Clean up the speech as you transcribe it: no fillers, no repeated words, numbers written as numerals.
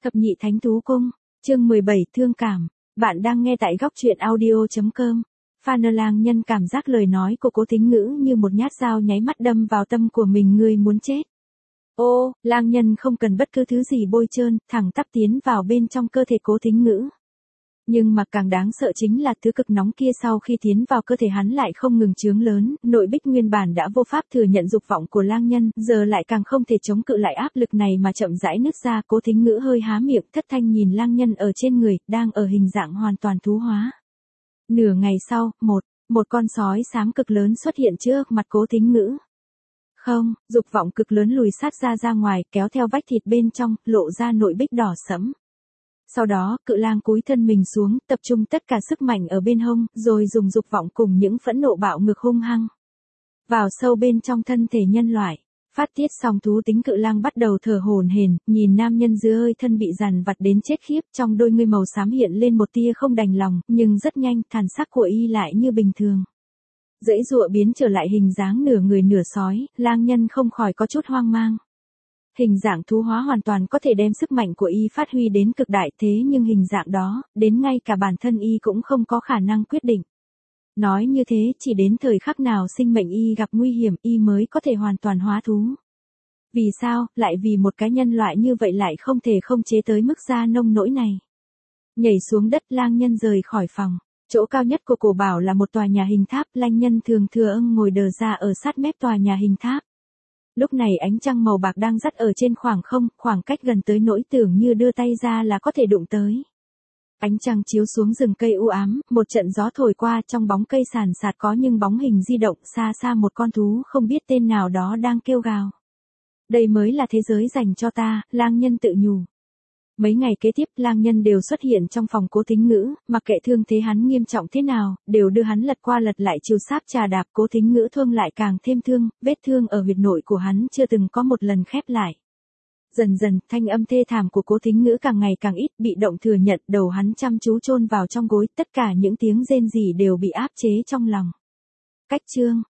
Thập nhị thánh thú cung, chương 17 thương cảm. Bạn đang nghe tại góc truyện audio.com. Phan Lang Nhân cảm giác lời nói của Cố Thính Ngữ như một nhát dao nháy mắt đâm vào tâm của mình, người muốn chết. Ô, Lang Nhân không cần bất cứ thứ gì bôi trơn, thẳng tắp tiến vào bên trong cơ thể Cố Thính Ngữ. Nhưng mà càng đáng sợ chính là thứ cực nóng kia sau khi tiến vào cơ thể hắn lại không ngừng chướng lớn, nội bích nguyên bản đã vô pháp thừa nhận dục vọng của Lang Nhân, giờ lại càng không thể chống cự lại áp lực này mà chậm rãi nứt ra. Cố Thính Ngữ hơi há miệng thất thanh nhìn Lang Nhân ở trên người, đang ở hình dạng hoàn toàn thú hóa. Nửa ngày sau, một con sói xám cực lớn xuất hiện trước mặt Cố Thính Ngữ. Không, dục vọng cực lớn lùi sát ra ngoài, kéo theo vách thịt bên trong, lộ ra nội bích đỏ sẫm. Sau đó, cự lang cúi thân mình xuống, tập trung tất cả sức mạnh ở bên hông, rồi dùng dục vọng cùng những phẫn nộ bạo ngược hung hăng vào sâu bên trong thân thể nhân loại. Phát tiết xong thú tính, cự lang bắt đầu thở hổn hển, nhìn nam nhân dưới hơi thân bị dằn vặt đến chết khiếp, trong đôi ngươi màu xám hiện lên một tia không đành lòng, nhưng rất nhanh, thần sắc của y lại như bình thường. Giãy giụa biến trở lại hình dáng nửa người nửa sói, Lang Nhân không khỏi có chút hoang mang. Hình dạng thú hóa hoàn toàn có thể đem sức mạnh của y phát huy đến cực đại, thế nhưng hình dạng đó, đến ngay cả bản thân y cũng không có khả năng quyết định. Nói như thế, chỉ đến thời khắc nào sinh mệnh y gặp nguy hiểm, y mới có thể hoàn toàn hóa thú. Vì sao, lại vì một cái nhân loại như vậy lại không thể không chế tới mức ra nông nỗi này. Nhảy xuống đất, Lang Nhân rời khỏi phòng. Chỗ cao nhất của cổ bảo là một tòa nhà hình tháp, Lang Nhân thường ngồi đờ ra ở sát mép tòa nhà hình tháp. Lúc này ánh trăng màu bạc đang dắt ở trên khoảng không, khoảng cách gần tới nỗi tưởng như đưa tay ra là có thể đụng tới. Ánh trăng chiếu xuống rừng cây u ám, một trận gió thổi qua, trong bóng cây sàn sạt có nhưng bóng hình di động, xa xa một con thú không biết tên nào đó đang kêu gào. Đây mới là thế giới dành cho ta, Lang Nhân tự nhủ. Mấy ngày kế tiếp, Lang Nhân đều xuất hiện trong phòng Cố Thính Ngữ, mặc kệ thương thế hắn nghiêm trọng thế nào, đều đưa hắn lật qua lật lại chiều sáp trà đạp. Cố Thính Ngữ thương lại càng thêm thương, vết thương ở huyệt nội của hắn chưa từng có một lần khép lại. Dần dần, thanh âm thê thảm của Cố Thính Ngữ càng ngày càng ít, bị động thừa nhận, đầu hắn chăm chú chôn vào trong gối, tất cả những tiếng rên rỉ đều bị áp chế trong lòng. Cách chương